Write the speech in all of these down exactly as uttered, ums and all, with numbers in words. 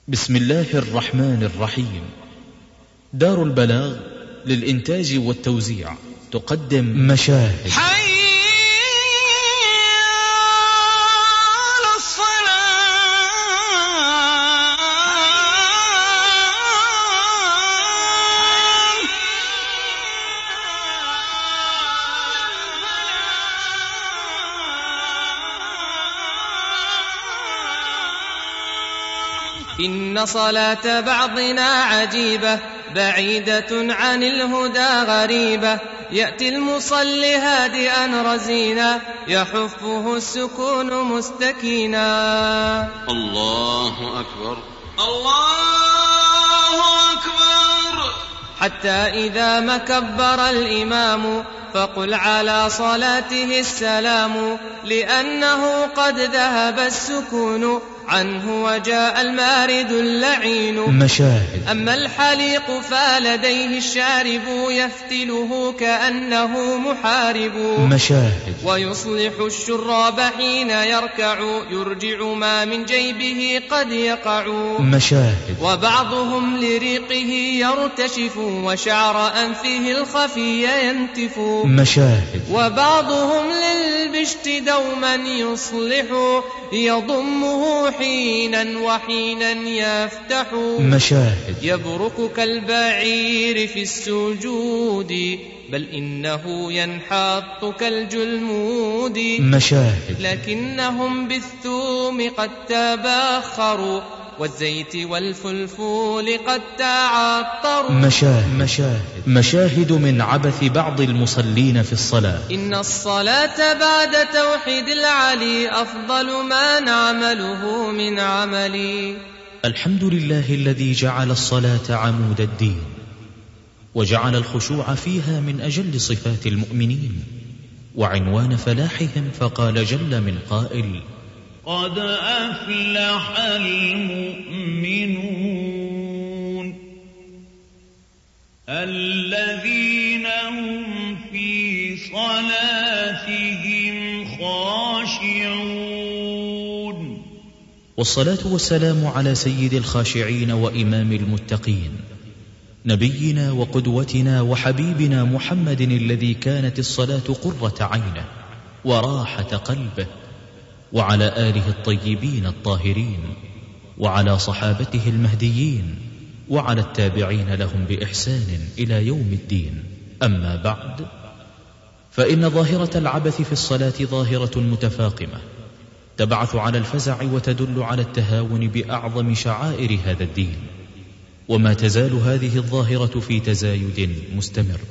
بسم الله الرحمن الرحيم. دار البلاغ للإنتاج والتوزيع تقدم مشاهد حي على الصلاة. إن صلاة بعضنا عجيبة بعيدة عن الهدى غريبة، يأتي المصلي هادئا رزينا يحفه السكون مستكينا. الله أكبر الله أكبر، حتى إذا ما كبر الإمام فقل على صلاته السلام، لأنه قد ذهب السكون عنه وجاء المارد اللعين. مشاهد. أما الحليق فلديه الشارب يفتله كأنه محارب. مشاهد. ويصلح الشراب حين يركع يرجع ما من جيبه قد يقع. مشاهد. وبعضهم لريقه يرتشف وشعر أنفه الخفي ينتف. مشاهد. وبعضهم للبشت دوما يصلح يضمه حينا وحينا يفتح. مشاهد. يبرك كالبعير في السجود بل إنه ينحط كالجلمود. مشاهد. لكنهم بالثوم قد تباخروا والزيت والفلفول قد تعطروا. مشاهد. مشاهد. مشاهد من عبث بعض المصلين في الصلاة. إن الصلاة بعد توحيد العلي أفضل ما نعمله من عملي. الحمد لله الذي جعل الصلاة عمود الدين وجعل الخشوع فيها من أجل صفات المؤمنين وعنوان فلاحهم، فقال جل من قائل: قد أفلح المؤمنون الذين هم في صلاتهم خاشعون. والصلاة والسلام على سيد الخاشعين وإمام المتقين، نبينا وقدوتنا وحبيبنا محمد، الذي كانت الصلاة قرة عينه وراحة قلبه، وعلى آله الطيبين الطاهرين، وعلى صحابته المهديين، وعلى التابعين لهم بإحسان إلى يوم الدين. أما بعد، فإن ظاهرة العبث في الصلاة ظاهرة متفاقمة تبعث على الفزع وتدل على التهاون بأعظم شعائر هذا الدين، وما تزال هذه الظاهرة في تزايد مستمر.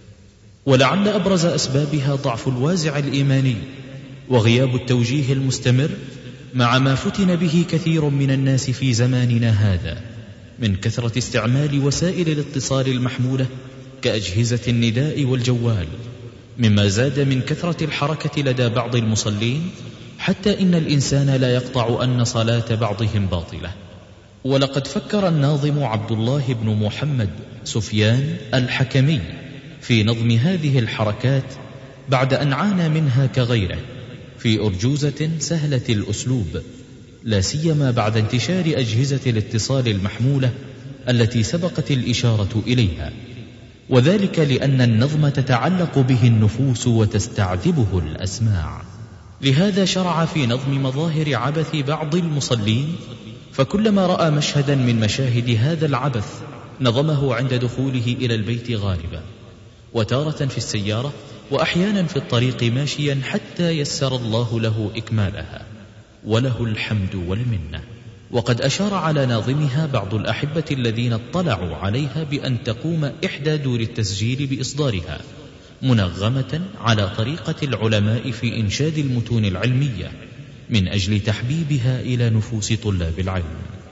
ولعل أبرز أسبابها ضعف الوازع الإيماني وغياب التوجيه المستمر، مع ما فتن به كثير من الناس في زماننا هذا من كثرة استعمال وسائل الاتصال المحمولة كأجهزة النداء والجوال، مما زاد من كثرة الحركة لدى بعض المصلين، حتى إن الإنسان لا يقطع أن صلاة بعضهم باطلة. ولقد فكر الناظم عبد الله بن محمد سفيان الحكمي في نظم هذه الحركات بعد أن عانى منها كغيره في أرجوزة سهلة الأسلوب، لا سيما بعد انتشار أجهزة الاتصال المحمولة التي سبقت الإشارة إليها، وذلك لأن النظم تتعلق به النفوس وتستعذبه الأسماع. لهذا شرع في نظم مظاهر عبث بعض المصلين، فكلما رأى مشهدا من مشاهد هذا العبث نظمه عند دخوله إلى البيت غالبا، وتارة في السيارة، وأحيانا في الطريق ماشيا، حتى يسر الله له إكمالها، وله الحمد والمنة. وقد أشار على ناظمها بعض الأحبة الذين اطلعوا عليها بأن تقوم إحدى دور التسجيل بإصدارها منغمة على طريقة العلماء في إنشاد المتون العلمية من أجل تحبيبها إلى نفوس طلاب العلم.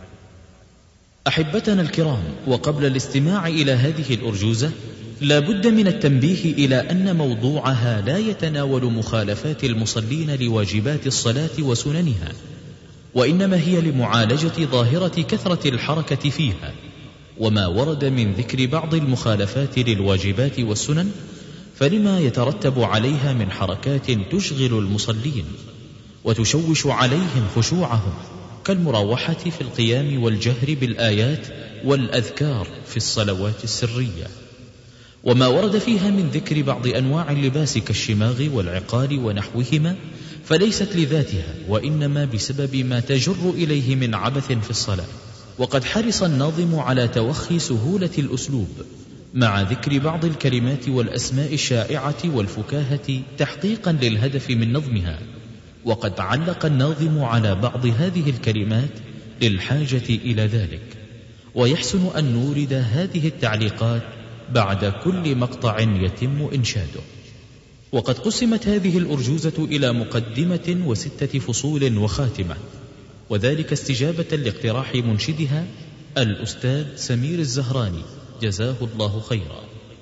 أحبتنا الكرام، وقبل الاستماع إلى هذه الأرجوزة لا بد من التنبيه إلى أن موضوعها لا يتناول مخالفات المصلين لواجبات الصلاة وسننها، وإنما هي لمعالجة ظاهرة كثرة الحركة فيها، وما ورد من ذكر بعض المخالفات للواجبات والسنن، فلما يترتب عليها من حركات تشغل المصلين وتشوش عليهم خشوعهم كالمراوحة في القيام والجهر بالآيات والأذكار في الصلوات السرية، وما ورد فيها من ذكر بعض أنواع اللباس كالشماغ والعقال ونحوهما فليست لذاتها، وإنما بسبب ما تجر إليه من عبث في الصلاة. وقد حرص الناظم على توخي سهولة الأسلوب مع ذكر بعض الكلمات والأسماء الشائعة والفكاهة تحقيقا للهدف من نظمها، وقد علق الناظم على بعض هذه الكلمات للحاجة إلى ذلك، ويحسن أن نورد هذه التعليقات بعد كل مقطع يتم إنشاده. وقد قسمت هذه الأرجوزة إلى مقدمة وستة فصول وخاتمة، وذلك استجابة لاقتراح منشدها الأستاذ سمير الزهراني جزاه الله خيرا.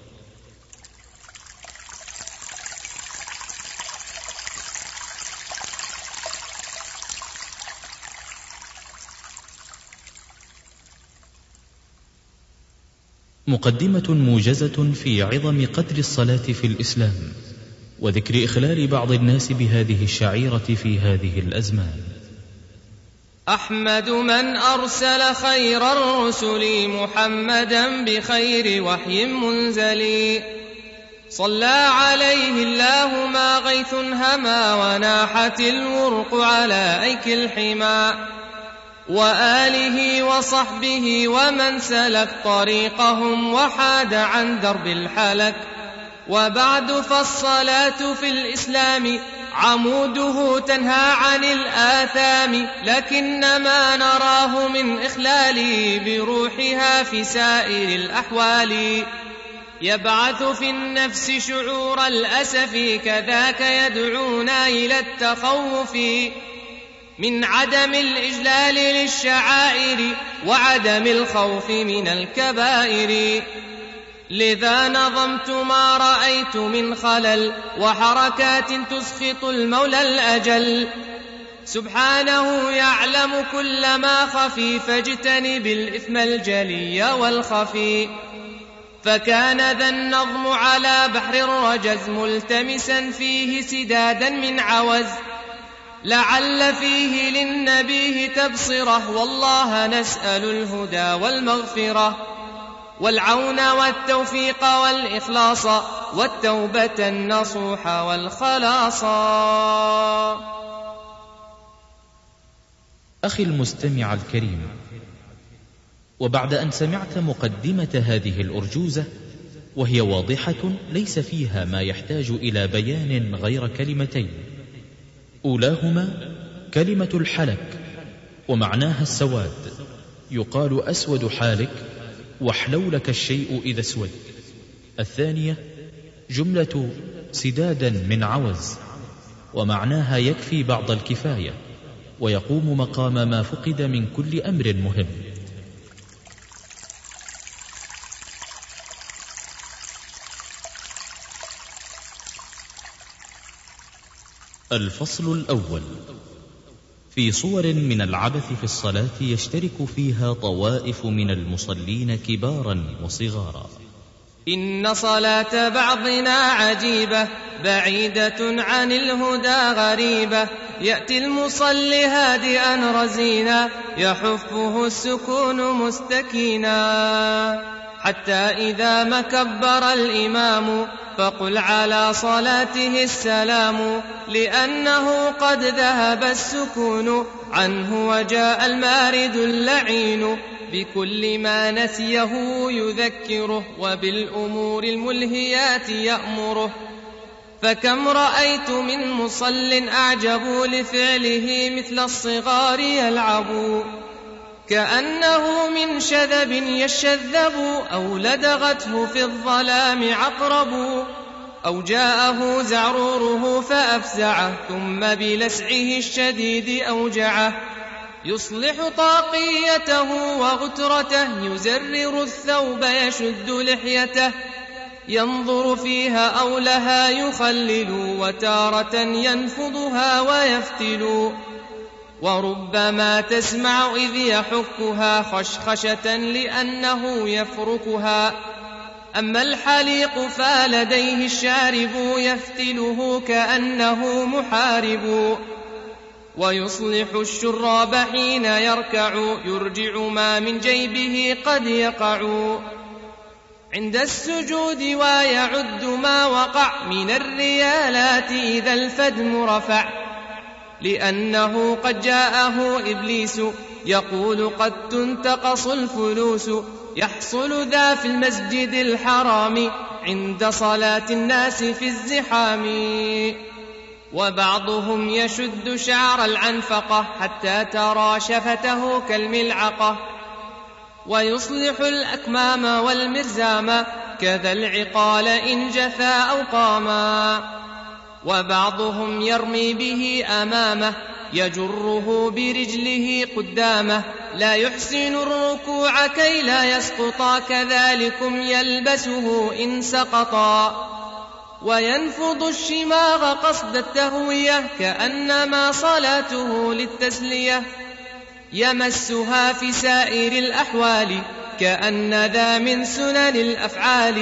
مقدمة موجزة في عظم قدر الصلاة في الإسلام، وذكر إخلال بعض الناس بهذه الشعيرة في هذه الأزمان. أحمد من أرسل خير الرسل محمدا بخير وحي منزل، صلى عليه الله ما غيث هما وناحت الورق على أيك الحمى، وآله وصحبه ومن سلك طريقهم وحاد عن درب الحلك. وبعد فالصلاة في الإسلام عموده تنهى عن الآثام، لكنما نراه من إخلال بروحها في سائر الأحوال، يبعث في النفس شعور الأسف كذاك يدعونا إلى التخوف من عدم الإجلال للشعائر وعدم الخوف من الكبائر. لذا نظمت ما رأيت من خلل وحركات تسخط المولى الأجل، سبحانه يعلم كل ما خفي فاجتنب الإثم الجلي والخفي. فكان ذا النظم على بحر الرجز ملتمسا فيه سدادا من عوز، لعل فيه للنبيه تبصره، والله نسأل الهدى والمغفرة والعون والتوفيق والإخلاص والتوبة النصوح والخلاص. أخي المستمع الكريم، وبعد أن سمعت مقدمة هذه الأرجوزة وهي واضحة ليس فيها ما يحتاج إلى بيان غير كلمتين، أولاهما كلمة الحلك ومعناها السواد، يقال أسود حالك وحلولك الشيء إذا اسود. الثانية جملة سدادا من عوز، ومعناها يكفي بعض الكفاية ويقوم مقام ما فقد من كل أمر مهم. الفصل الأول في صور من العبث في الصلاة يشترك فيها طوائف من المصلين كبارا وصغارا. إن صلاة بعضنا عجيبة بعيدة عن الهدى غريبة، يأتي المصلي هادئا رزينا يحفه السكون مستكينا، حتى إذا ما كبر الإمام فقل على صلاته السلام، لأنه قد ذهب السكون عنه وجاء المارد اللعين، بكل ما نسيه يذكره وبالأمور الملهيات يأمره. فكم رأيت من مصل أعجبوا لفعله مثل الصغار يلعبوا، كأنه من شذب يشذب أو لدغته في الظلام عقرب، أو جاءه زعروره فأفزعه ثم بلسعه الشديد أوجعه، يصلح طاقيته وغترته يزرر الثوب يشد لحيته، ينظر فيها أو لها يخلل وتارة ينفضها ويفتل، وربما تسمع إذ يحكها خشخشة لأنه يفركها. أما الحليق فلديه الشارب يفتله كأنه محارب، ويصلح الشراب حين يركع يرجع ما من جيبه قد يقع عند السجود ويعد ما وقع من الريالات إذا الفدم رفع لأنه قد جاءه إبليس يقول قد تنتقص الفلوس يحصل ذا في المسجد الحرام عند صلاة الناس في الزحام وبعضهم يشد شعر العنفقة حتى ترى شفته كالملعقة ويصلح الأكمام والمرزام كذا العقال إن جثى أو قاما وبعضهم يرمي به أمامه يجره برجله قدامه لا يحسن الركوع كي لا يسقطا كذلكم يلبسه إن سقطا وينفض الشماغ قصد التهوية كأنما صلاته للتسلية يمسها في سائر الأحوال كأن ذا من سنن الأفعال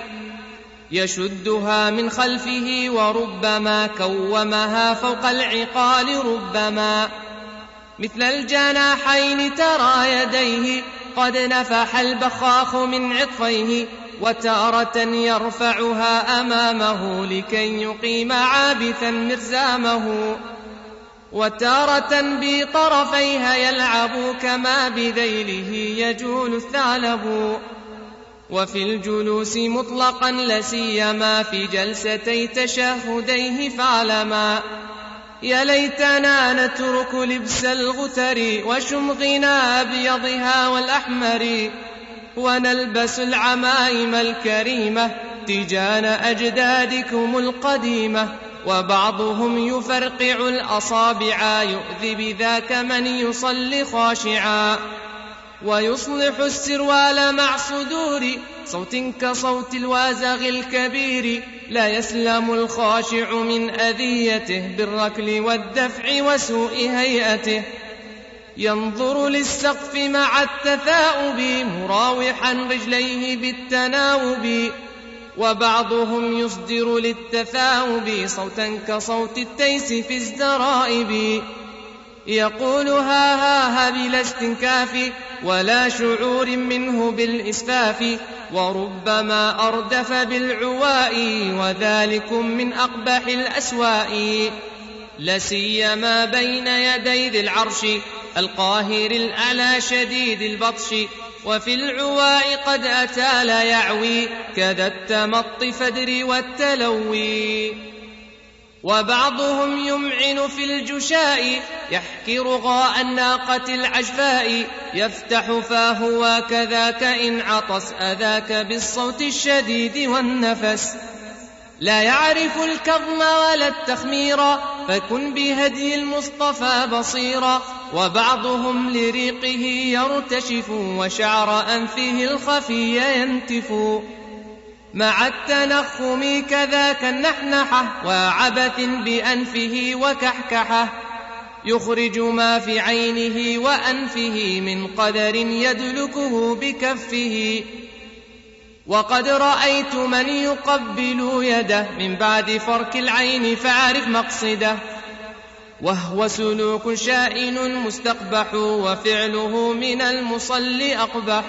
يشدها من خلفه وربما كومها فوق العقال ربما مثل الجناحين ترى يديه قد نفح البخاخ من عطفيه وتارة يرفعها أمامه لكي يقيم عابثا مرزامه وتارة بطرفيها يلعب كما بذيله يجول الثعلب وفي الجلوس مطلقا لسيما في جلستي تشهديه فعلما يا ليتنا نترك لبس الغتر وشمغنا أبيضها والأحمر ونلبس العمائم الكريمة تجان أجدادكم القديمة وبعضهم يفرقع الأصابع يؤذي بذاك من يصلي خاشعا ويصلح السروال مع صدور صوت كصوت الوازغ الكبير لا يسلم الخاشع من أذيته بالركل والدفع وسوء هيئته ينظر للسقف مع التثاؤب مراوحا رجليه بالتناوب وبعضهم يصدر للتثاؤب صوتا كصوت التيس في الزرائب يقول ها ها ها بلا استنكاف ولا شعور منه بالإسفاف وربما أردف بالعواء وذلكم من أقبح الأسواء لسيما بين يدي ذي العرش القاهر الأعلى شديد البطش وفي العواء قد أتى لا يعوي كذا التمط فدر والتلوي وبعضهم يمعن في الجشاء يحكي رغاء الناقة العجفاء يفتح فاه وكذاك إن عطس أذاك بالصوت الشديد والنفس لا يعرف الكظم ولا التخمير فكن بهدي المصطفى بصيرا وبعضهم لريقه يرتشف وشعر أنفه الخفي ينتف مع التنخم كذاك النحنحة وعبث بأنفه وكحكحة يخرج ما في عينه وأنفه من قدر يدلكه بكفه وقد رأيت من يقبل يده من بعد فرك العين فاعرف مقصده وهو سلوك شائن مستقبح وفعله من المصلي أقبح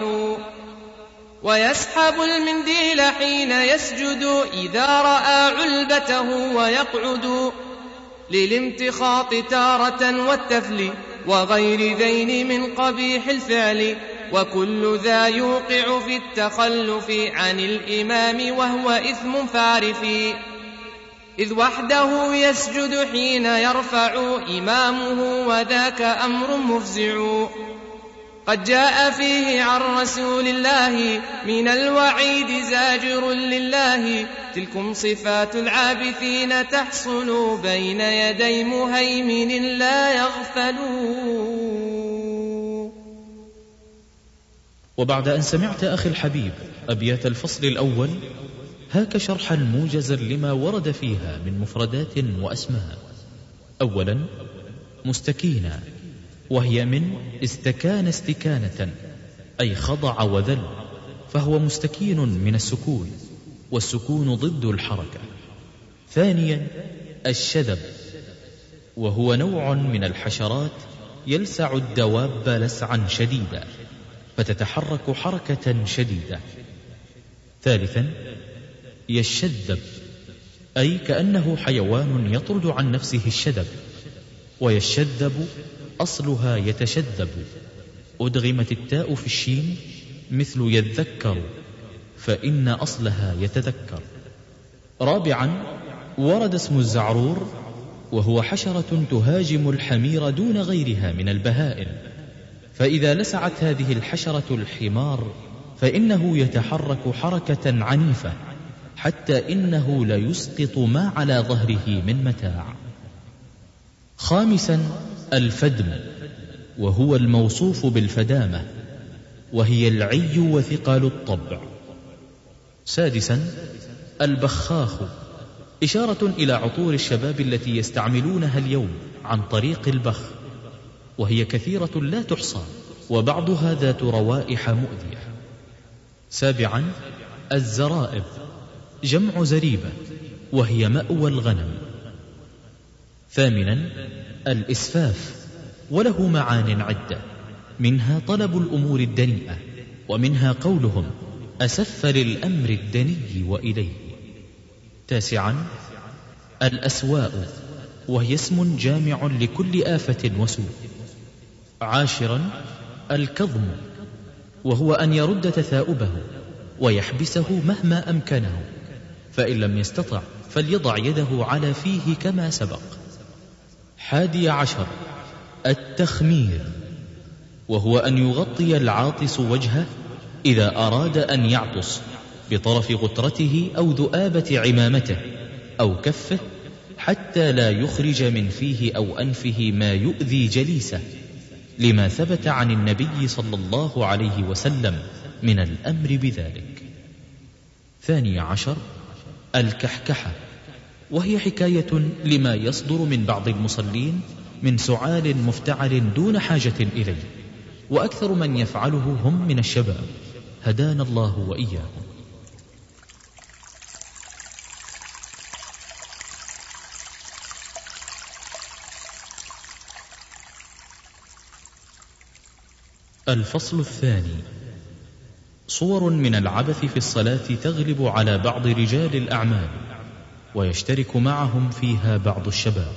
ويسحب المنديل حين يسجد إذا رأى علبته ويقعد للامتخاط تارة والتفل وغير ذين من قبيح الفعل وكل ذا يوقع في التخلف عن الإمام وهو إثم فارف إذ وحده يسجد حين يرفع إمامه وذاك أمر مفزع قد جاء فيه عن رسول الله من الوعيد زاجر لله تلكم صفات العابثين تحصل بين يدي مهيمن لا يغفلون. وبعد أن سمعت أخي الحبيب أبيات الفصل الأول هاك شرحا موجزا لما ورد فيها من مفردات وأسماء. أولا مستكينة، وهي من استكان استكانة أي خضع وذل، فهو مستكين من السكون، والسكون ضد الحركة. ثانيا الشذب، وهو نوع من الحشرات يلسع الدواب لسعا شديدا فتتحرك حركة شديدة. ثالثا يشذب، أي كأنه حيوان يطرد عن نفسه الشذب، ويشذب أصلها يتشذب، أدغمت التاء في الشين مثل يذكر، فإن أصلها يتذكر. رابعا ورد اسم الزعرور، وهو حشرة تهاجم الحمير دون غيرها من البهائم، فإذا لسعت هذه الحشرة الحمار فإنه يتحرك حركة عنيفة حتى إنه لا يسقط ما على ظهره من متاع. خامسا الفدم، وهو الموصوف بالفدامة، وهي العي وثقال الطبع. سادسا البخاخ، إشارة إلى عطور الشباب التي يستعملونها اليوم عن طريق البخ، وهي كثيرة لا تحصى، وبعضها ذات روائح مؤذية. سابعا الزرائب، جمع زريبة، وهي مأوى الغنم. ثامنا الإسفاف، وله معان عدة، منها طلب الأمور الدنيئة، ومنها قولهم أسف للأمر الدني وإليه. تاسعا الأسواء، وهي اسم جامع لكل آفة وسوء. عاشرا الكظم، وهو أن يرد تثاؤبه ويحبسه مهما أمكنه، فإن لم يستطع فليضع يده على فيه كما سبق. حادي عشر التخمير، وهو أن يغطي العاطس وجهه إذا أراد أن يعطس بطرف غترته أو ذؤابة عمامته أو كفه، حتى لا يخرج من فيه أو أنفه ما يؤذي جليسه، لما ثبت عن النبي صلى الله عليه وسلم من الأمر بذلك. ثاني عشر الكحكحة، وهي حكاية لما يصدر من بعض المصلين من سعال مفتعل دون حاجة إليه، وأكثر من يفعله هم من الشباب، هدانا الله وإياهم. الفصل الثاني، صور من العبث في الصلاة تغلب على بعض رجال الأعمال، ويشترك معهم فيها بعض الشباب.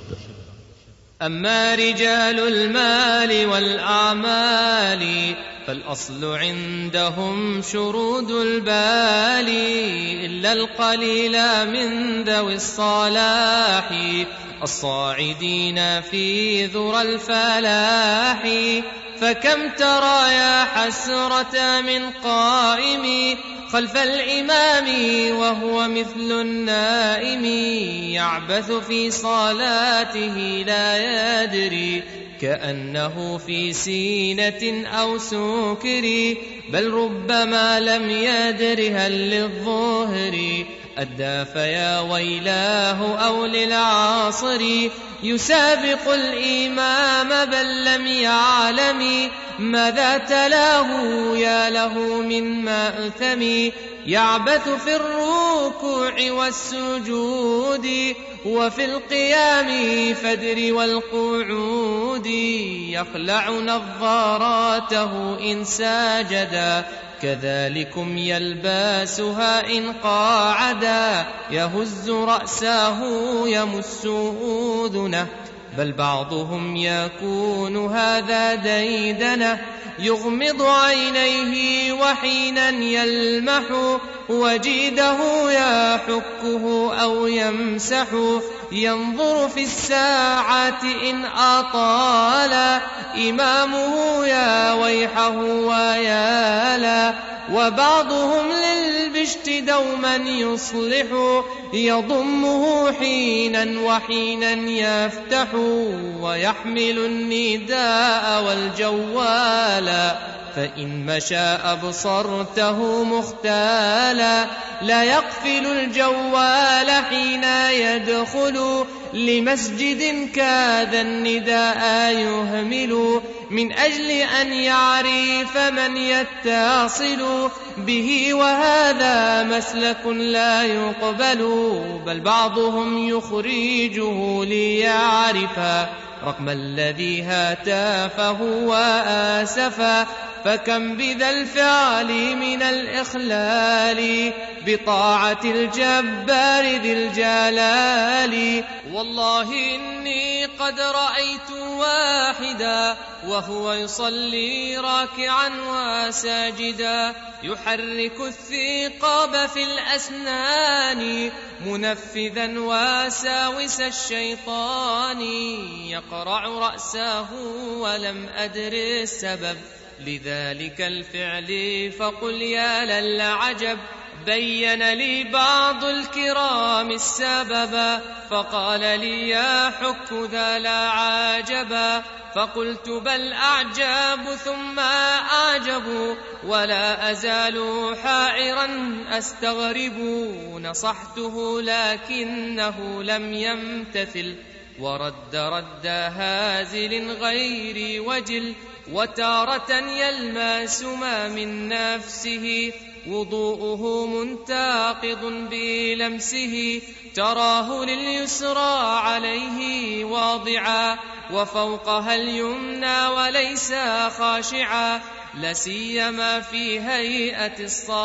أما رجال المال والأعمال فالأصل عندهم شرود البال، إلا القليل من ذوي الصلاح الصاعدين في ذرى الفلاح. فكم ترى يا حسرة من قائم خلف الإمام وهو مثل النائم، يعبث في صلاته لا يدري كأنه في سينة أو سكر، بل ربما لم يدر هل للظهر أدى فيا ويلاه أو للعصر، يسابق الإمام بل لم يعلم ماذا تلاه يا له من مأثم، يعبث في الركوع والسجود وفي القيام فدر والقعود، يخلع نظاراته إن ساجدا كذلكم يلباسها إن قاعدا، يهز رأسه يمس أذنه، بل بعضهم يكون هذا ديدنه، يغمض عينيه وحينا يلمح وجيده يحكه أو يمسح، ينظر في الساعة إن أطال إمامه يا ويحه ويالا، وبعضهم للبشت دوما يصلح يضمه حينا وحينا يفتح، ويحمل النداء والجوالا، فإن مشى أبصرته مختالا، لا يقفل الجوال حين يدخل لمسجد كاد النداء يهمل، من أجل أن يعرف من يتصل به، وهذا مسلك لا يقبل، بل بعضهم يخرجه ليعرف رقم الذي هاتفه وآسفا. فكم بذا الفعل من الإخلال بطاعة الجبار ذي الجلال. والله إني قد رأيت واحدا وهو يصلي راكعا وساجدا، يحرك الثقاب في الأسنان منفذا وساوس الشيطان، يقرع رأسه ولم أدر السبب لذلك الفعل، فقل يا للعجب. بين لي بعض الكرام السبب، فقال لي يا حك ذا لا عجبا. فقلت بل أعجب ثم أعجب، ولا أزال حائرا أستغرب. نصحته لكنه لم يمتثل، ورد رد هازل غير وجل. وتارة يلمس ما من نفسه، وضوءه منتقض بلمسه. تراه لليسرى عليه واضعا، وفوقها اليمنى وليس خاشعا، لسيما في هيئة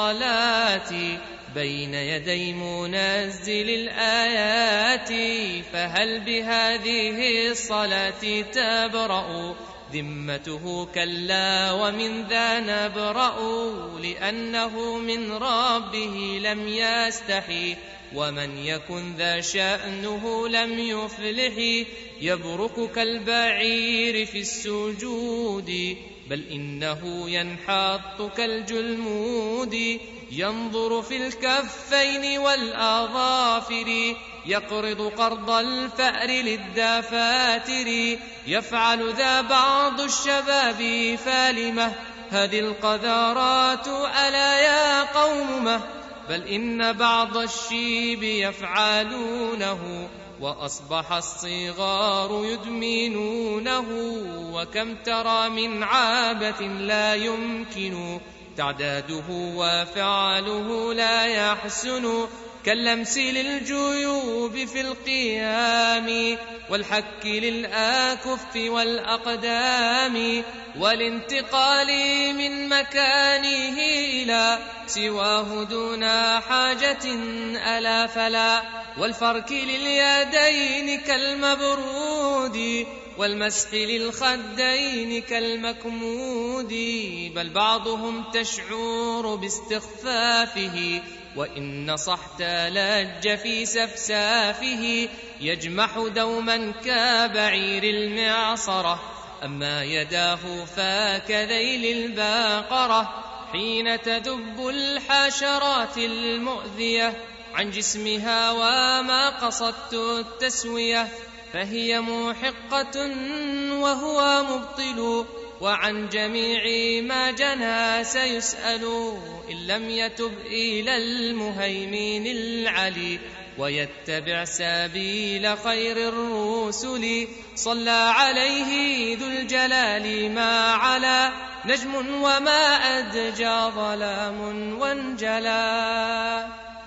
الصلاة بين يدي منزل الآيات. فهل بهذه الصلاة تبرأ ذمته؟ كلا ومن ذا نبرأ، لأنه من ربه لم يستحي، ومن يكن ذا شأنه لم يفلح. يبرك كالبعير في السجود، بل إنه ينحط كالجلمود. ينظر في الكفين والأظافر، يقرض قرض الفأر للدفاتر. يفعل ذا بعض الشباب فالمة، هذه القذارات ألا يا قومه. بل إن بعض الشيب يفعلونه، وأصبح الصغار يدمنونه. وكم ترى من عابة لا يمكن تعداده، وفعله لا يحسن، كاللمس للجيوب في القيام، والحك للآكف والأقدام، والانتقال من مكانه إلى سواه دون حاجة ألا فلا. والفرك لليدين كالمبرود، والمسح للخدين كالمكمود. بل بعضهم تشعر باستخفافه، وإن صحت لج في سفسافه. يجمح دوما كبعير المعصرة، أما يداه فكذيل الباقرة. حين تدب الحشرات المؤذية عن جسمها وما قصدت التسوية، فهي محقة وهو مبطل، وعن جميع ما جنى سيسأل، إن لم يتب إلى المهيمن العلي، ويتبع سبيل خير الرسل. صلى عليه ذو الجلال ما علا، نجم وما أدجى ظلام وانجلى.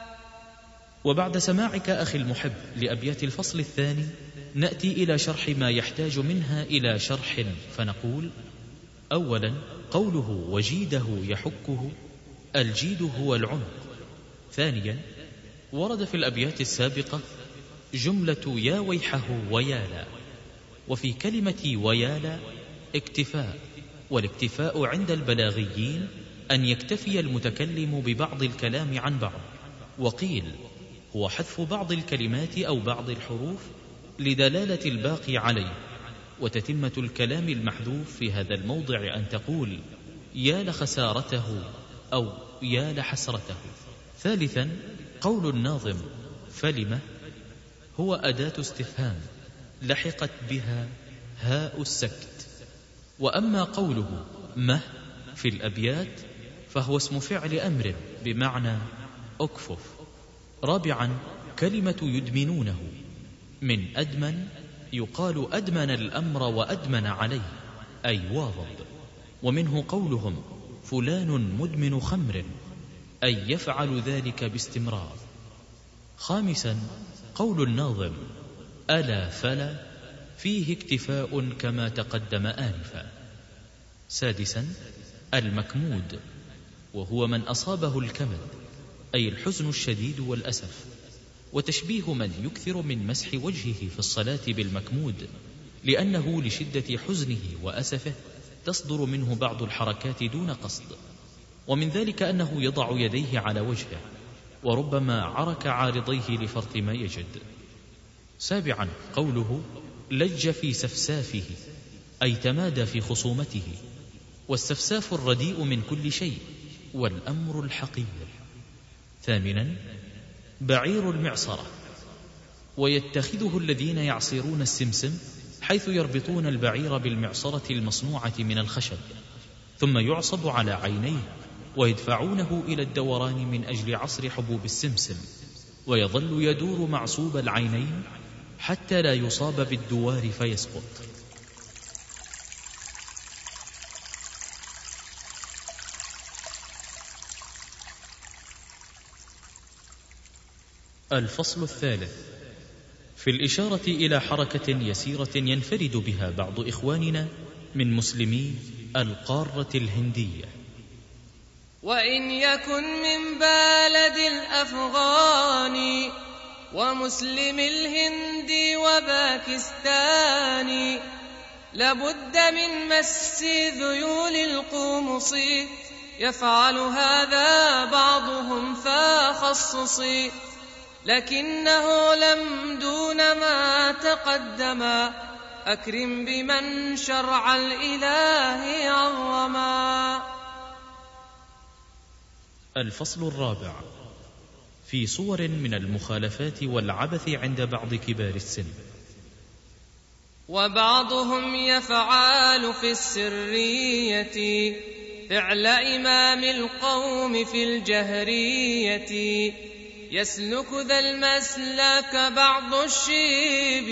وبعد سماعك أخي المحب لأبيات الفصل الثاني، نأتي إلى شرح ما يحتاج منها إلى شرح، فنقول: أولا، قوله وجيده يحكه، الجيد هو العنق. ثانيا، ورد في الأبيات السابقة جملة يا ويحه ويالا، وفي كلمة ويالا اكتفاء، والاكتفاء عند البلاغيين أن يكتفي المتكلم ببعض الكلام عن بعض، وقيل هو حذف بعض الكلمات أو بعض الحروف لدلالة الباقي عليه. وتتمة الكلام المحذوف في هذا الموضع أن تقول يا لخسارته أو يا لحسرته. ثالثا، قول الناظم فلم هو أداة استفهام لحقت بها هاء السكت. وأما قوله مه في الأبيات فهو اسم فعل أمر بمعنى أكفف. رابعا، كلمة يدمنونه من أدمن، يقال أدمن الأمر وأدمن عليه، أي واظب. ومنه قولهم فلان مدمن خمر، أي يفعل ذلك باستمرار. خامسا قول الناظم ألا فلا فيه اكتفاء كما تقدم آنفا. سادسا المكمود، وهو من أصابه الكمد أي الحزن الشديد والأسف، وتشبيه من يكثر من مسح وجهه في الصلاة بالمكمود، لأنه لشدة حزنه وأسفه تصدر منه بعض الحركات دون قصد. ومن ذلك أنه يضع يديه على وجهه، وربما عرك عارضيه لفرط ما يجد. سابعا قوله لج في سفسافه، أي تمادى في خصومته، والسفساف الرديء من كل شيء والأمر الحقير. ثامنا بعير المعصرة، ويتخذه الذين يعصرون السمسم، حيث يربطون البعير بالمعصرة المصنوعة من الخشب، ثم يعصب على عينيه ويدفعونه إلى الدوران من أجل عصر حبوب السمسم، ويظل يدور معصوب العينين حتى لا يصاب بالدوار فيسقط. الفصل الثالث في الإشارة إلى حركة يسيرة ينفرد بها بعض إخواننا من مسلمي القارة الهندية. وإن يكن من بلد الأفغان ومسلم الهند وباكستان، لابد من مس ذيول القمص، يفعل هذا بعضهم فخصص، لكنه لم دون ما تقدم، أكرم بمن شرع الإله عظما. الفصل الرابع في صور من المخالفات والعبث عند بعض كبار السن. وبعضهم يفعل في السرية فعل إمام القوم في الجهرية، يسلك ذا المسلك بعض الشيب،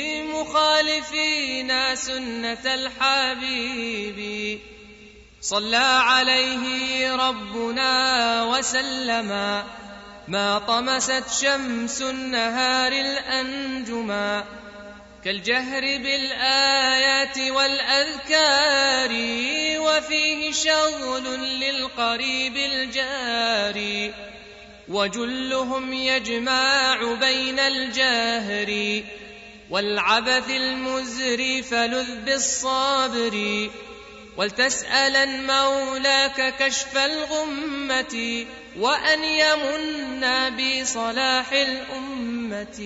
مخالفين سنة الحبيب. صلى عليه ربنا وسلما، ما طمست شمس النهار الأنجما، كالجهر بالآيات والأذكار، وفيه شغل للقريب الجاري. وجلهم يجمع بين الجهر والعبث المزري، فلذ بالصبر، ولتسألن مولاك كشف الغمة، وأن يمن بصلاح الأمة.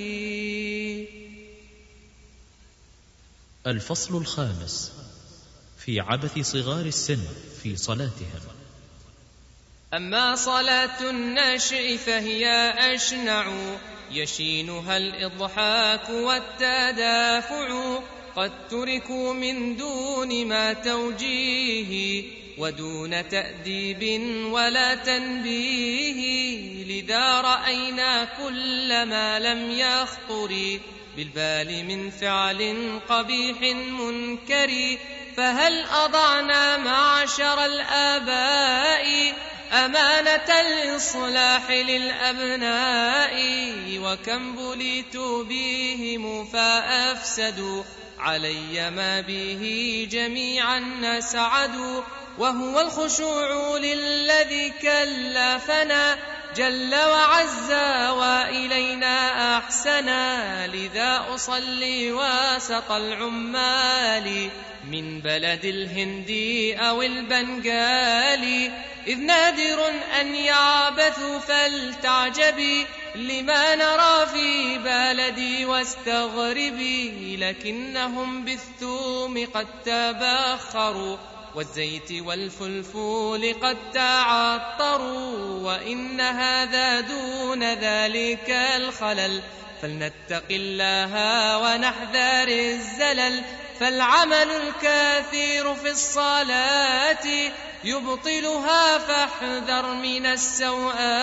الفصل الخامس في عبث صغار السن في صلاتهم. أما صلاة النشء فهي أشنع، يشينها الإضحاك والتدافع، قد تركوا من دون ما توجيه، ودون تأديب ولا تنبيه، لذا رأينا كل ما لم يخطر بالبال من فعل قبيح منكر. فهل أضعنا معشر الآباء أمانة الإصلاح للأبناء، وكم بليت بهم فأفسدوا علي ما به جميعا سعدوا. وهو الخشوع للذي كلفنا جل وعز وإلينا أحسنا، لذا أصلي وسط العمال من بلد الهند أو البنغال، إذ نادر أن يعبثوا فلتعجبي لما نرى في بلدي واستغربي، لكنهم بالثوم قد تبخروا والزيت والفلفول قد تعطروا، وإن هذا دون ذلك الخلل، فلنتق الله ونحذر الزلل. فالعمل الكثير في الصلاة يبطلها، فاحذر من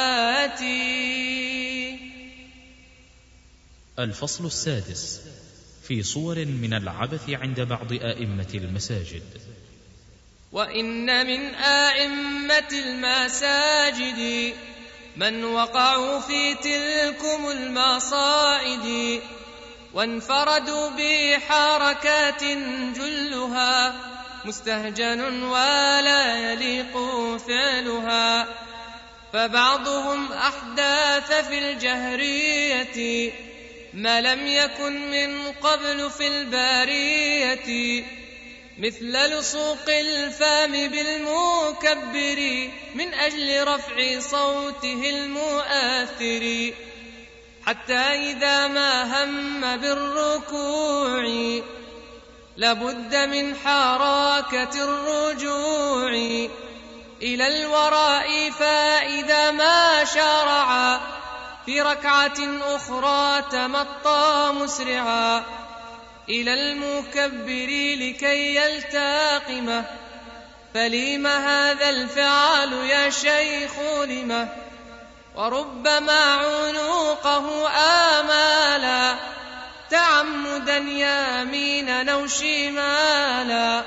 السوءات. الفصل السادس في صور من العبث عند بعض آئمة المساجد. وإن من آئمة المساجد من وقعوا في تلكم المصائد وانفردوا بحركات جلها مستهجن ولا يليق فعلها، فبعضهم أحداث في الجهرية ما لم يكن من قبل في البارية، مثل لصوق الفم بالمكبر من أجل رفع صوته المؤثر، حتى إذا ما هم بالركوع لابد من حركة الرجوع إلى الوراء، فإذا ما شرع في ركعة أخرى تمطى مسرعا إلى المكبر لكي يلتقمه، فلم هذا الفعل يا شيخ لمه، وربما عنقه آمالا تعمدا يمينا أو شمالا،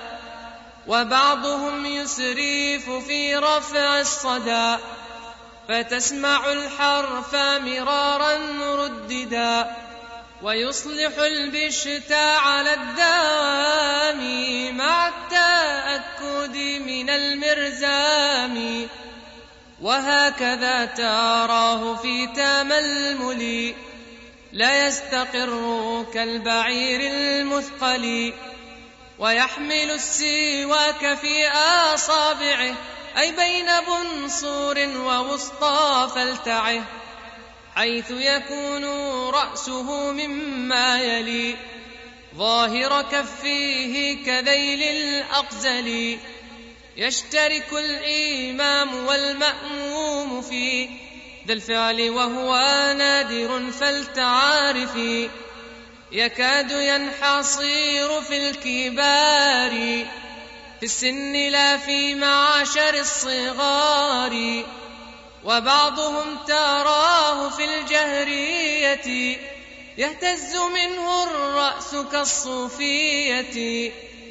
وبعضهم يسرف في رفع الصدى فتسمع الحرف مرارا رددا، ويصلح البشت على الدوام مع التأكد من المرزام، وهكذا تراه في تململ لا يستقر كالبعير المثقل، ويحمل السواك في أصابعه أي بين بنصور ووسطى فلتعه، حيث يكون رأسه مما يلي ظاهر كفيه كذيل الأقزل، يشترك الإمام والمأموم في ذا الفعل وهو نادر فلتعارفي، يكاد ينحصر في الكبار في السن لا في معاشر الصغار، وبعضهم تراه في الجهرية يهتز منه الرأس كالصوفية،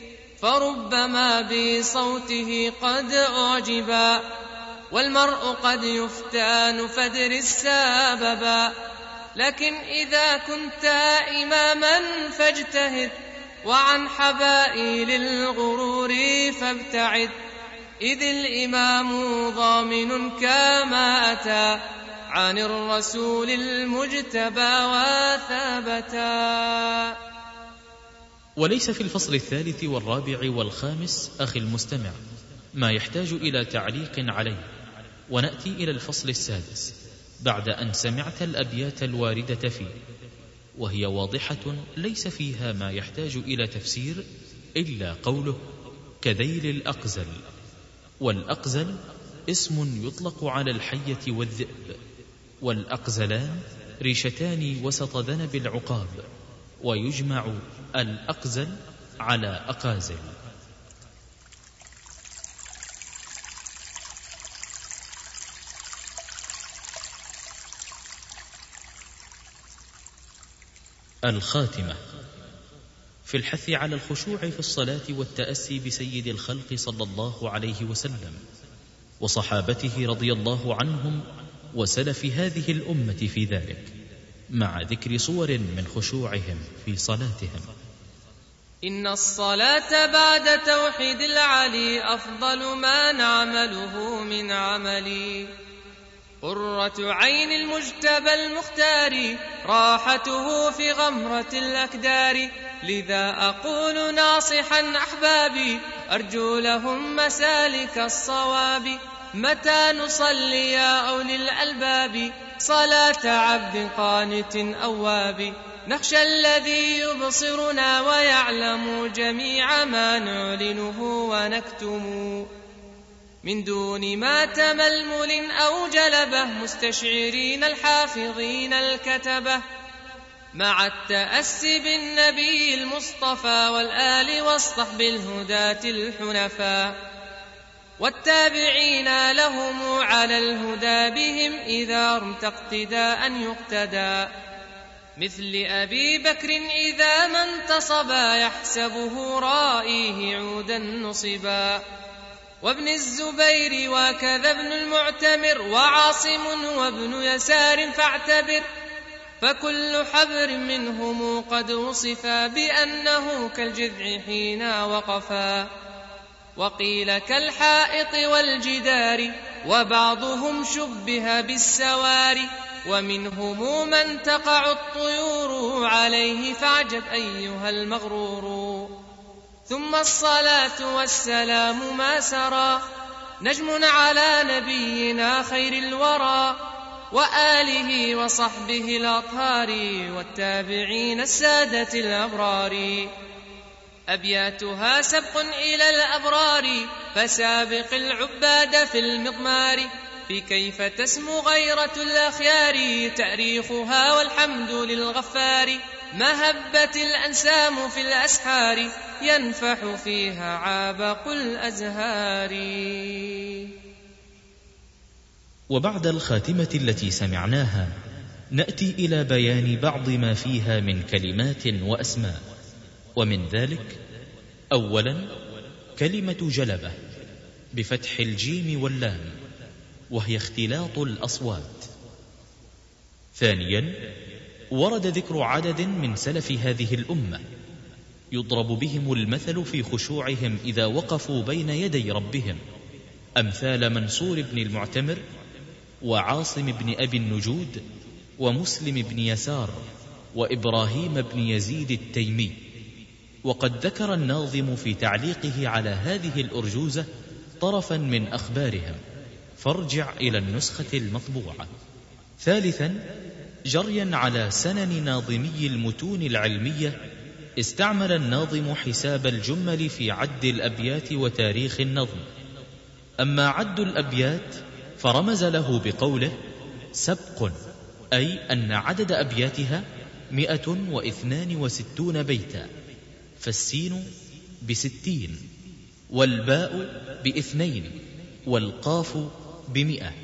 فربما بصوته قد أعجبا والمرء قد يفتان فادر السببا، لكن إذا كنت إماما فاجتهد وعن حبائل الغرور فابتعد، إذ الإمام ضامن كما أتى عن الرسول المجتبى وثبتا. وليس في الفصل الثالث والرابع والخامس أخي المستمع ما يحتاج إلى تعليق عليه، ونأتي إلى الفصل السادس بعد أن سمعت الأبيات الواردة فيه، وهي واضحة ليس فيها ما يحتاج إلى تفسير إلا قوله كذيل الأقزل. والأقزل اسم يطلق على الحية والذئب، والأقزلان ريشتان وسط ذنب العقاب، ويجمع الأقزل على أقازل. الخاتمة. في الحث على الخشوع في الصلاة والتأسي بسيد الخلق صلى الله عليه وسلم وصحابته رضي الله عنهم وسلف هذه الأمة في ذلك، مع ذكر صور من خشوعهم في صلاتهم. إن الصلاة بعد توحيد العلي أفضل ما نعمله من عملي، قرة عين المجتبى المختار راحته في غمرة الأكدار، لذا أقول ناصحا أحبابي أرجو لهم مسالك الصواب، متى نصلي يا أولي الألباب صلاة عبد قانت أواب، نخشى الذي يبصرنا ويعلم جميع ما نعلنه ونكتم، من دون ما تململ أو جلبه مستشعرين الحافظين الكتبة، مع التأسي بالنبي المصطفى والآل والصحب الهداة الحنفاء، والتابعين لهم على الهدى بهم إذا رمت اقتداء يقتدى، مثل أبي بكر إذا ما انتصبا يحسبه رائيه عودا نصبا، وابن الزبير وكذا ابن المعتمر وعاصم وابن يسار فاعتبر، فكل حبر منهم قد وصفا بأنه كالجذع حين وقفا، وقيل كالحائط والجدار، وبعضهم شبه بالسوار، ومنهم من تقع الطيور عليه فاعجب أيها المغرور. ثم الصلاة والسلام ما سرى نجم على نبينا خير الورى، وآله وصحبه الأطهار، والتابعين السادة الأبرار. أبياتها سبق إلى الأبرار، فسابق العباد في المضمار، في كيف تسمو غيرة الأخيار، تأريخها والحمد للغفار، مهبت الأنسام في الأسحار، ينفح فيها عابق الأزهار. وبعد الخاتمة التي سمعناها نأتي إلى بيان بعض ما فيها من كلمات وأسماء، ومن ذلك: أولا كلمة جلبة بفتح الجيم واللام، وهي اختلاط الأصوات. ثانيا ورد ذكر عدد من سلف هذه الأمة يضرب بهم المثل في خشوعهم إذا وقفوا بين يدي ربهم، أمثال منصور بن المعتمر، وعاصم بن أبي النجود، ومسلم بن يسار، وإبراهيم بن يزيد التيمي. وقد ذكر الناظم في تعليقه على هذه الأرجوزة طرفا من أخبارهم، فارجع إلى النسخة المطبوعة. ثالثا جريا على سنن ناظمي المتون العلمية، استعمل الناظم حساب الجمل في عد الأبيات وتاريخ النظم. أما عد الأبيات فرمز له بقوله سبق، أي أن عدد أبياتها مئة واثنان وستون بيتا، فالسين بستين، والباء باثنين، والقاف بمئة.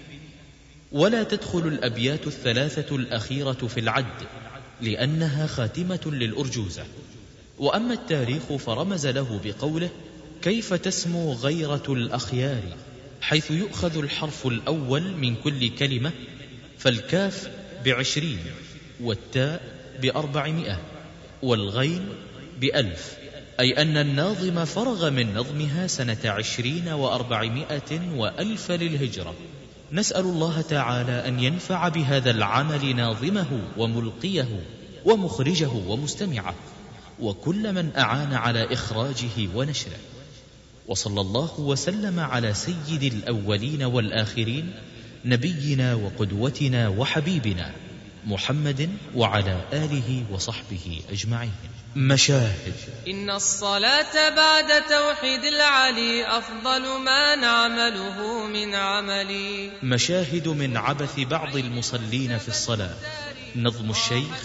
ولا تدخل الأبيات الثلاثة الأخيرة في العد لأنها خاتمة للأرجوزة. وأما التاريخ فرمز له بقوله كيف تسمو غيرة الأخيار، حيث يؤخذ الحرف الأول من كل كلمة، فالكاف بعشرين، والتاء بأربعمائة، والغين بألف، أي أن الناظم فرغ من نظمها سنة عشرين وأربعمائة وألف للهجرة. نسأل الله تعالى أن ينفع بهذا العمل ناظمه وملقيه ومخرجه ومستمعه، وكل من أعان على إخراجه ونشره. وصلى الله وسلم على سيد الأولين والآخرين، نبينا وقدوتنا وحبيبنا محمد، وعلى آله وصحبه أجمعين. مشاهد. إن الصلاة بعد توحيد العلي أفضل ما نعمله من عملي. مشاهد من عبث بعض المصلين في الصلاة. نظم الشيخ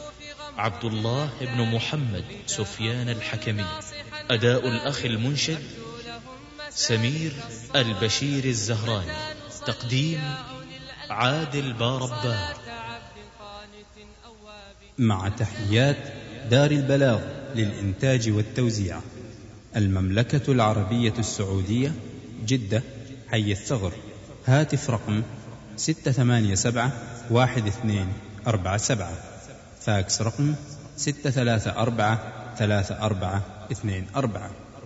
عبد الله بن محمد سفيان الحكمي. أداء الأخ المنشد سمير البشير الزهراني. تقديم عادل باربار. مع تحيات دار البلاغ للإنتاج والتوزيع، المملكة العربية السعودية، جدة، حي الثغر. هاتف رقم ستة ثمانية سبعة واحد اثنين أربعة سبعة. فاكس رقم ستة ثلاثة أربعة ثلاثة أربعة اثنين أربعة.